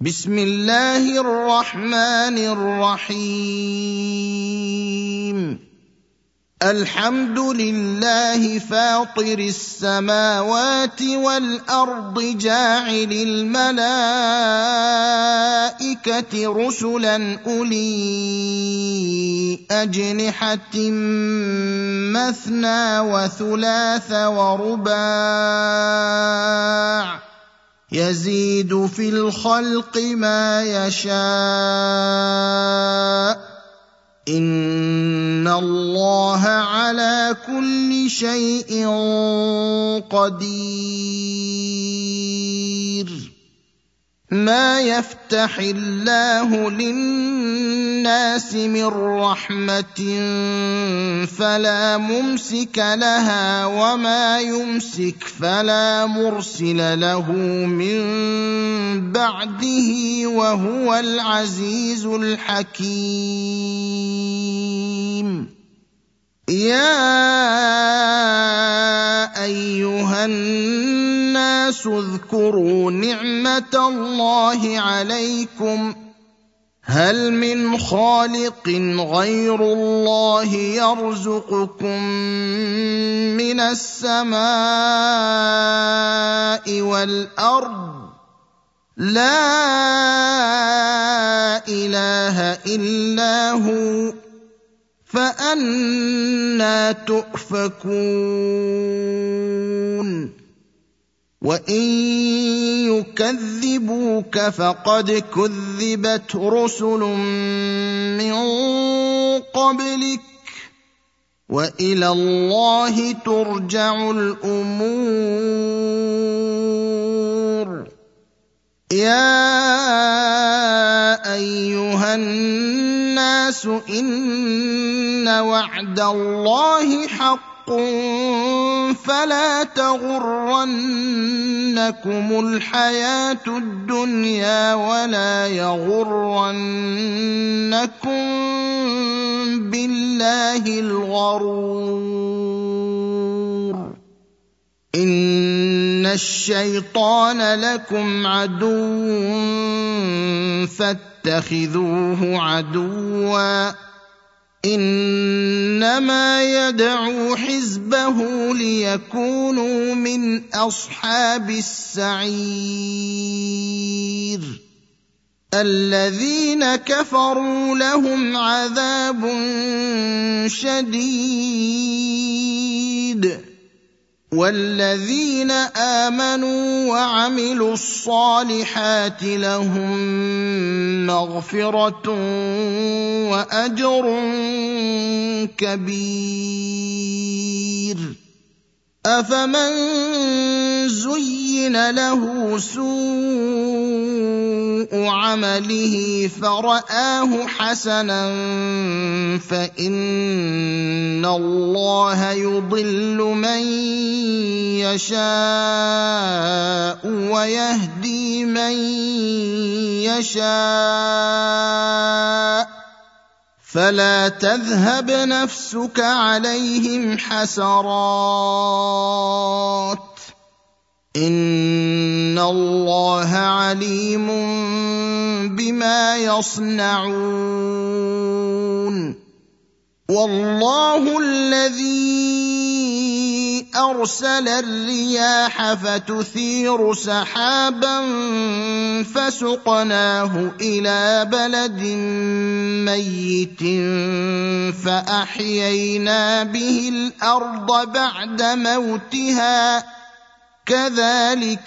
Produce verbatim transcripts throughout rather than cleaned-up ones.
بسم الله الرحمن الرحيم الحمد لله فاطر السماوات والأرض جاعل الملائكة رسلا أولي أجنحة مثنى وثلاث ورباع يزيد في الخلق ما يشاء إن الله على كل شيء قدير ما يفتح الله للناس من رحمة فلا ممسك لها وما يمسك فلا مرسل له من بعده وهو العزيز الحكيم يا أيها الناس اذكروا نعمة الله عليكم هل من خالق غير الله يرزقكم من السماء والأرض لا إله إلا هو فأنى تؤفكون وإن يكذبوك فقد كذبت رسل من قبلك وإلى الله ترجع الأمور يا أيها الناس إن وعد الله حق فلا تغرنكم الحياة الدنيا ولا يغرنكم بالله الغرور إن الشيطان لكم عدو فاتخذوه عدوا إنما يدعو حزبه ليكونوا من أصحاب السعير الذين كفروا لهم عذاب شديد والذين آمنوا وعملوا الصالحات لهم مغفرة وأجر كبير أفمن زين له سوء عمله فرآه حسنا فإن الله يضل من يشاء ويهدي من يشاء فلا تذهب نفسك عليهم حسرات إن الله عليم بما يصنعون والله الذي أرسل الرياح فتثير سحابا فسقناه إلى بلد ميت فأحيينا به الأرض بعد موتها كذلك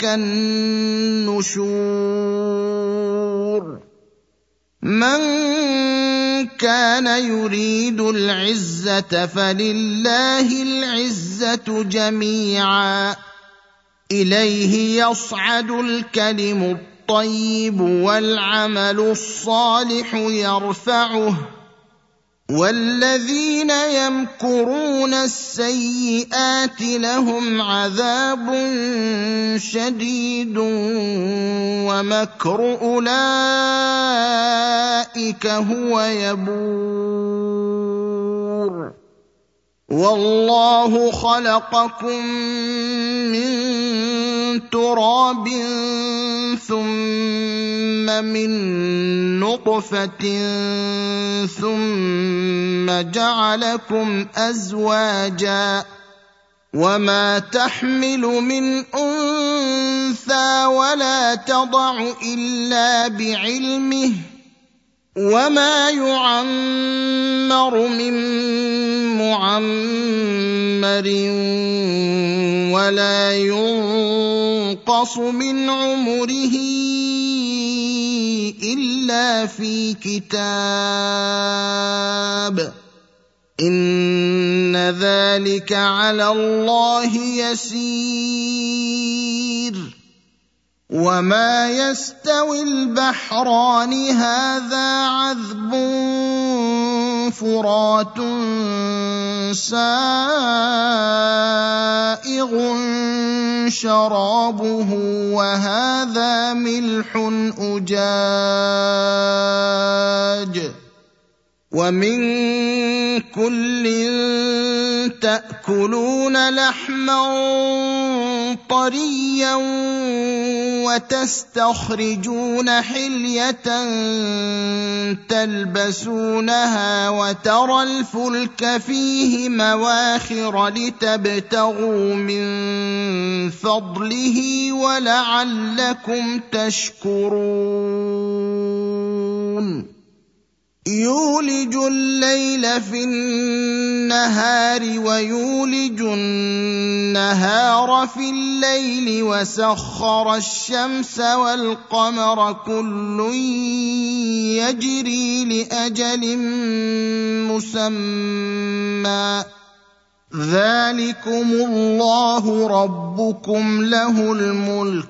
النشور من كان يريد العزة فلله العزة جميعا إليه يصعد الكلم الطيب والعمل الصالح يرفعه والذين يمكرون السيئات لهم عذاب شديد ومكر أولئك هو يبور والله خلقكم من تراب ثم من نطفة ثم جعلكم أزواجا وما تحمل من أنثى ولا تضع إلا بعلمه وما يعمر من معمر ولا ينقص من عمره إلا في كتاب إن ذلك على الله يسير وما يستوي البحران هذا عذب فرات سائغ شرابه وهذا ملح أجاج ومن كل تأكلون لحما طريا وتستخرجون حلية تلبسونها وترى الفلك فيه مواخر لتبتغوا من فضله ولعلكم تشكرون يولج الليل في النهار ويولج النهار في الليل وسخر الشمس والقمر كل يجري لأجل مسمى ذلكم الله ربكم له الملك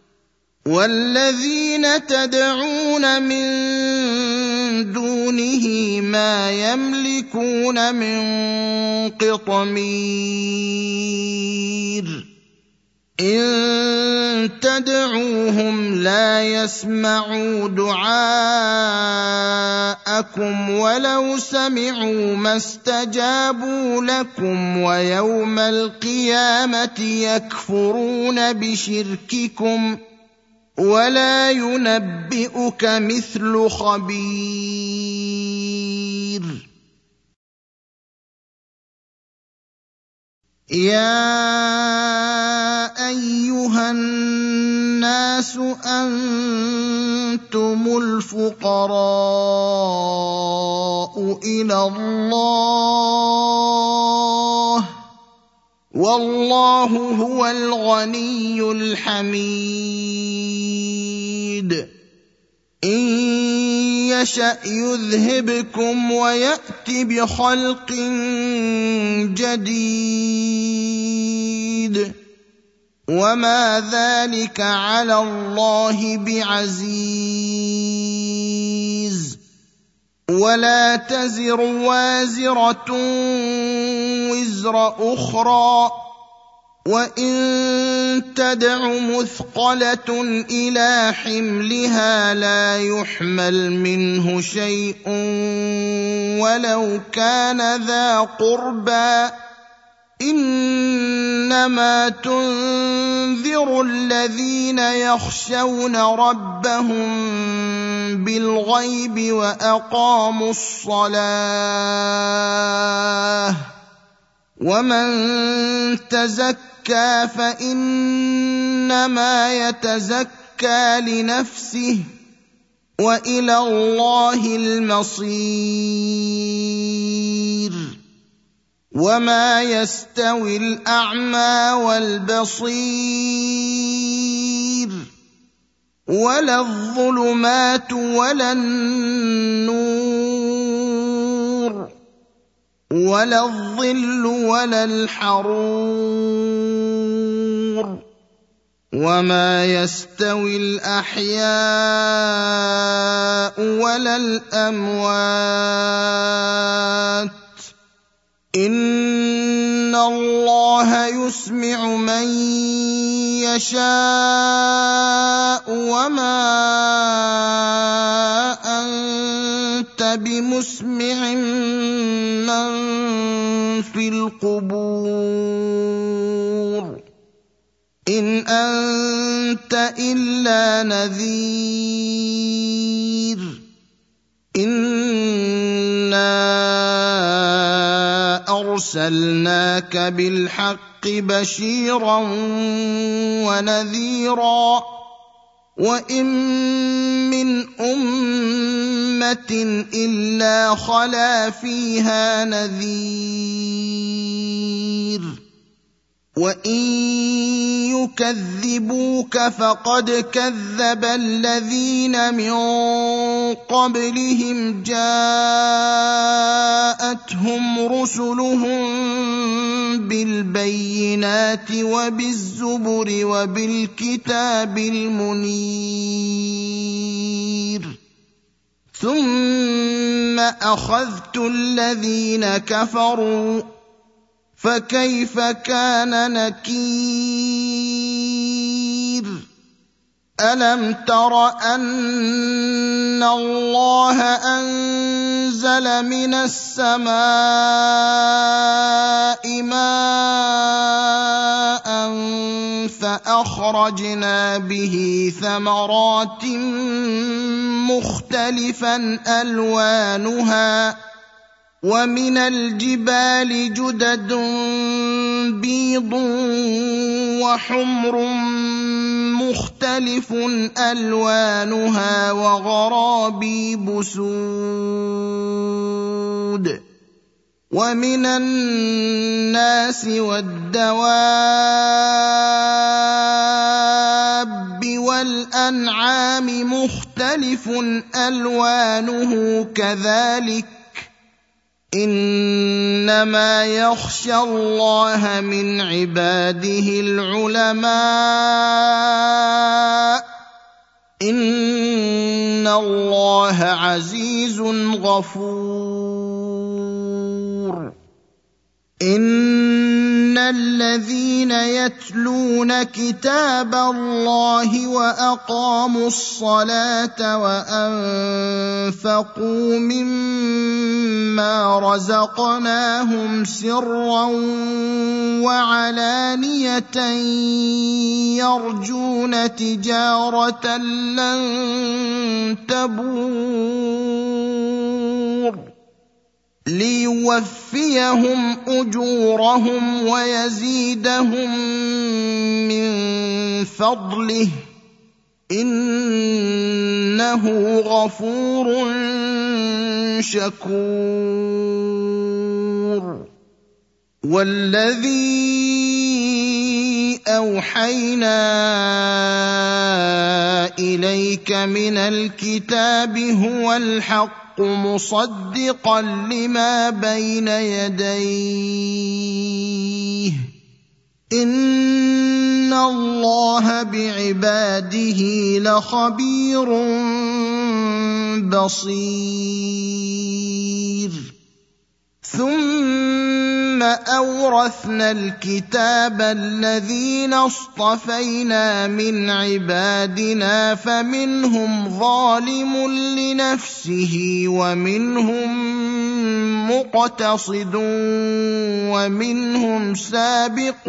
والذين تدعون من دونه ما يملكون من قطمير إن تدعوهم لا يسمعوا دعاءكم ولو سمعوا ما استجابوا لكم ويوم القيامة يكفرون بشرككم ولا ينبئك مثل خبير يا أيها الناس أنتم الفقراء إلى الله والله هو الغني الحميد إن يشأ يذهبكم ويأت بخلق جديد وما ذلك على الله بعزيز ولا تزر وازرة وزر أخرى وإن تدع مثقلة إلى حملها لا يحمل منه شيء ولو كان ذا قربى إنما تنذر الذين يخشون ربهم بالغيب وأقاموا الصلاة ومن تزكى فإنما يتزكى لنفسه وإلى الله المصير وما يستوي الأعمى والبصير ولا الظلمات ولا النور ولا الظل ولا الحرور وما يستوي الأحياء ولا الأموات إن الله يسمع من يشاء وما أنت بمسمع من في القبور إن أنت إلا نذير إنا أرسلناك بالحق بشيرا ونذيرا وإن من أمة إلا خلا فيها نذير وإن يكذبوك فقد كذب الذين من قبلهم جاءتهم رسلهم بالبينات وبالزبر وبالكتاب المنير ثم أخذت الذين كفروا فكيف كان نكير ألم تر أن الله أنزل من السماء ماء فأخرجنا به ثمرات مختلفا ألوانها ومن الجبال جدد بيض وحمر مختلف ألوانها وغرابيب سود ومن الناس والدواب والأنعام مختلف ألوانه كذلك إنما يخشى الله من عباده العلماء إن الله عزيز غفور إن الذين يتلون كتاب الله وأقاموا الصلاة وأنفقوا مما رزقناهم سرا وعلانية يرجون تجارة لن تبور ليوفيهم أجورهم ويزيدهم من فضله إنه غفور شكور والذي أوحينا إليك من الكتاب هو الحق مصدقا لما بين يديه إن الله بعباده لخبير بصير ثم أورثنا الكتاب الذين اصطفينا من عبادنا فمنهم ظالم لنفسه ومنهم مقتصد ومنهم سابق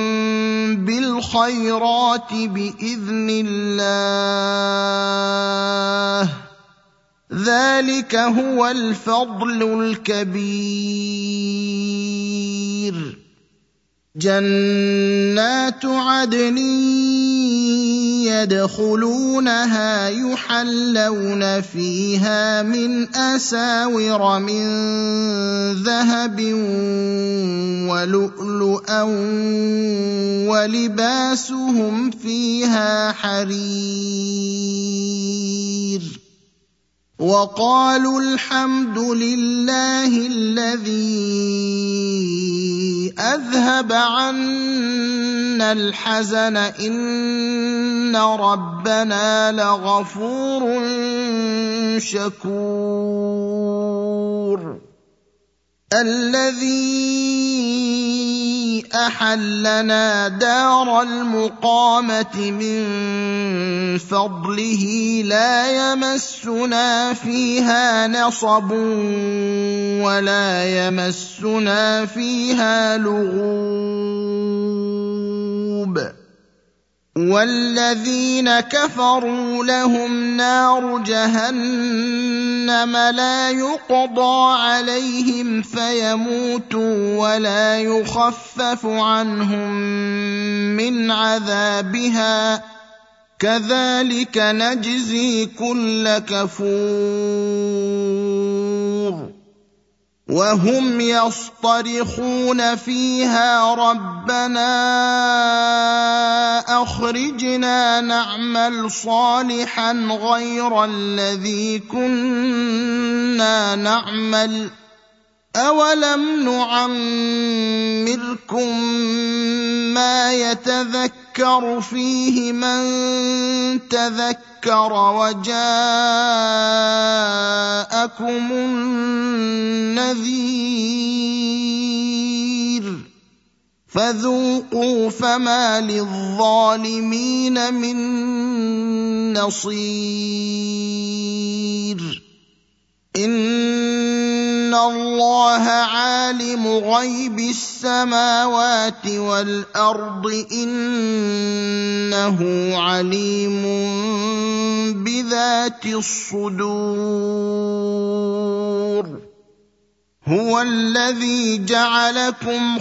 بالخيرات بإذن الله ذلك هو الفضل الكبير جنات عدن يدخلونها يحلون فيها من أساور من ذهب ولؤلؤا ولباسهم فيها حرير وقالوا الحمد لله الذي أذهب عنا الحزن إن ربنا لغفور شكور الذي أحلنا دار المقامة من فضله لا يمسنا فيها نصب ولا يمسنا فيها لغوب والذين كفروا لهم نار جهنم لا يقضى عليهم فيموتوا ولا يخفف عنهم من عذابها كذلك نجزي كل كفور وهم يصطرخون فيها ربنا أخرجنا نعمل صالحا غير الذي كنا نعمل أولم نعمركم ما يتذكر فيه من تذكر وجاءكم النذير فذوقوا فما للظالمين من نصير إن الله عالم غيب السماوات والأرض إنه عليم بذات الصدور هو الذي جعلكم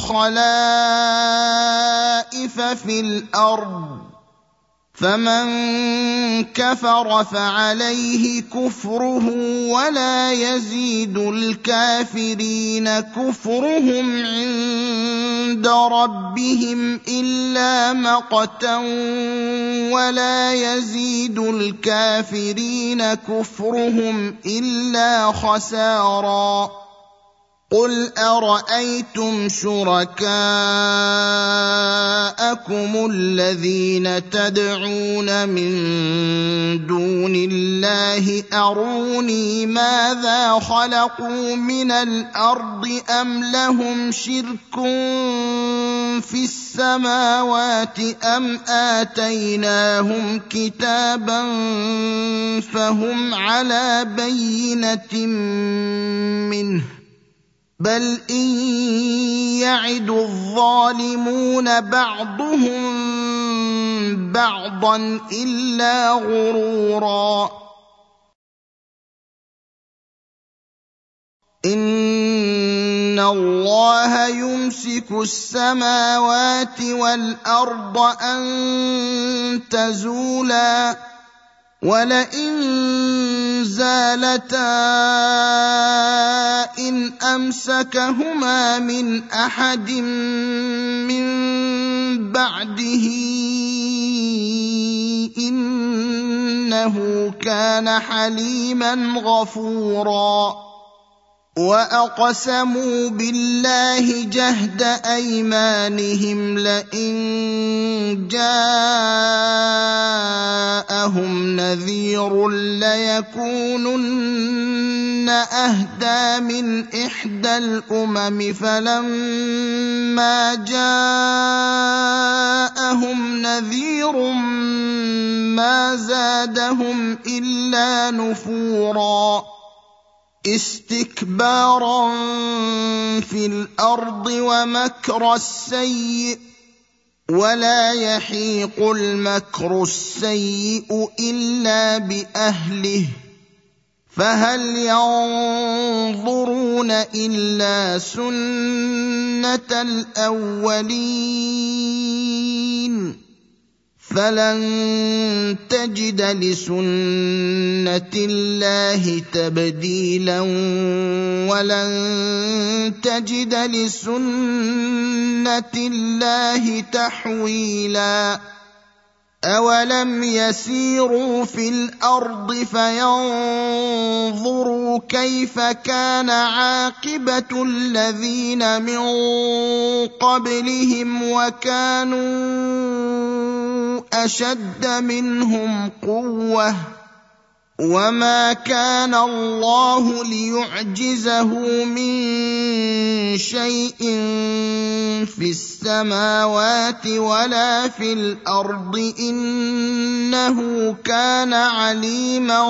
خلائف في الأرض فمن كفر فعليه كفره ولا يزيد الكافرين كفرهم عند ربهم إلا مقتا ولا يزيد الكافرين كفرهم إلا خسارا قل أرأيتم شركاءكم الذين تدعون من دون الله أروني ماذا خلقوا من الأرض أم لهم شرك في السماوات أم آتيناهم كتابا فهم على بينة منه بل إن يعد الظالمون بعضهم بعضا إلا غرورا إن الله يمسك السماوات والأرض أن تزولا ولئن زالتا إن أمسكهما من أحد من بعده إنه كان حليما غفورا وأقسموا بالله جهد أيمانهم لئن جاءهم نذير ليكونن أهدى من إحدى الأمم فلما جاءهم نذير ما زادهم إلا نفورا استكبارا في الأرض ومكر السيء ولا يحيق المكر السيء إلا بأهله فهل ينظرون إلا سنة الأولين فلن تجد لسنة الله تبديلا ولن تجد لسنة الله تحويلا أولم يسيروا في الأرض فينظروا كيف كان عاقبة الذين من قبلهم وكانوا أشد منهم قوة وما كان الله ليعجزه من شيء في السماوات ولا في الارض انه كان عليما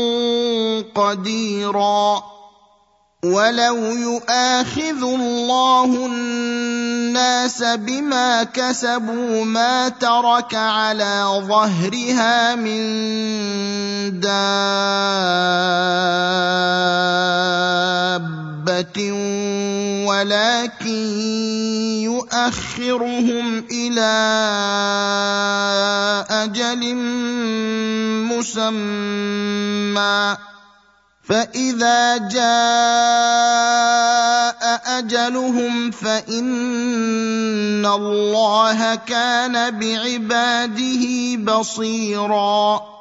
قديرا ولو يؤاخذ الله الناس بما كسبوا ما ترك على ظهرها من دابة ولكن يؤخرهم إلى أجل مسمى فإذا جاء أجلهم فإن الله كان بعباده بصيراً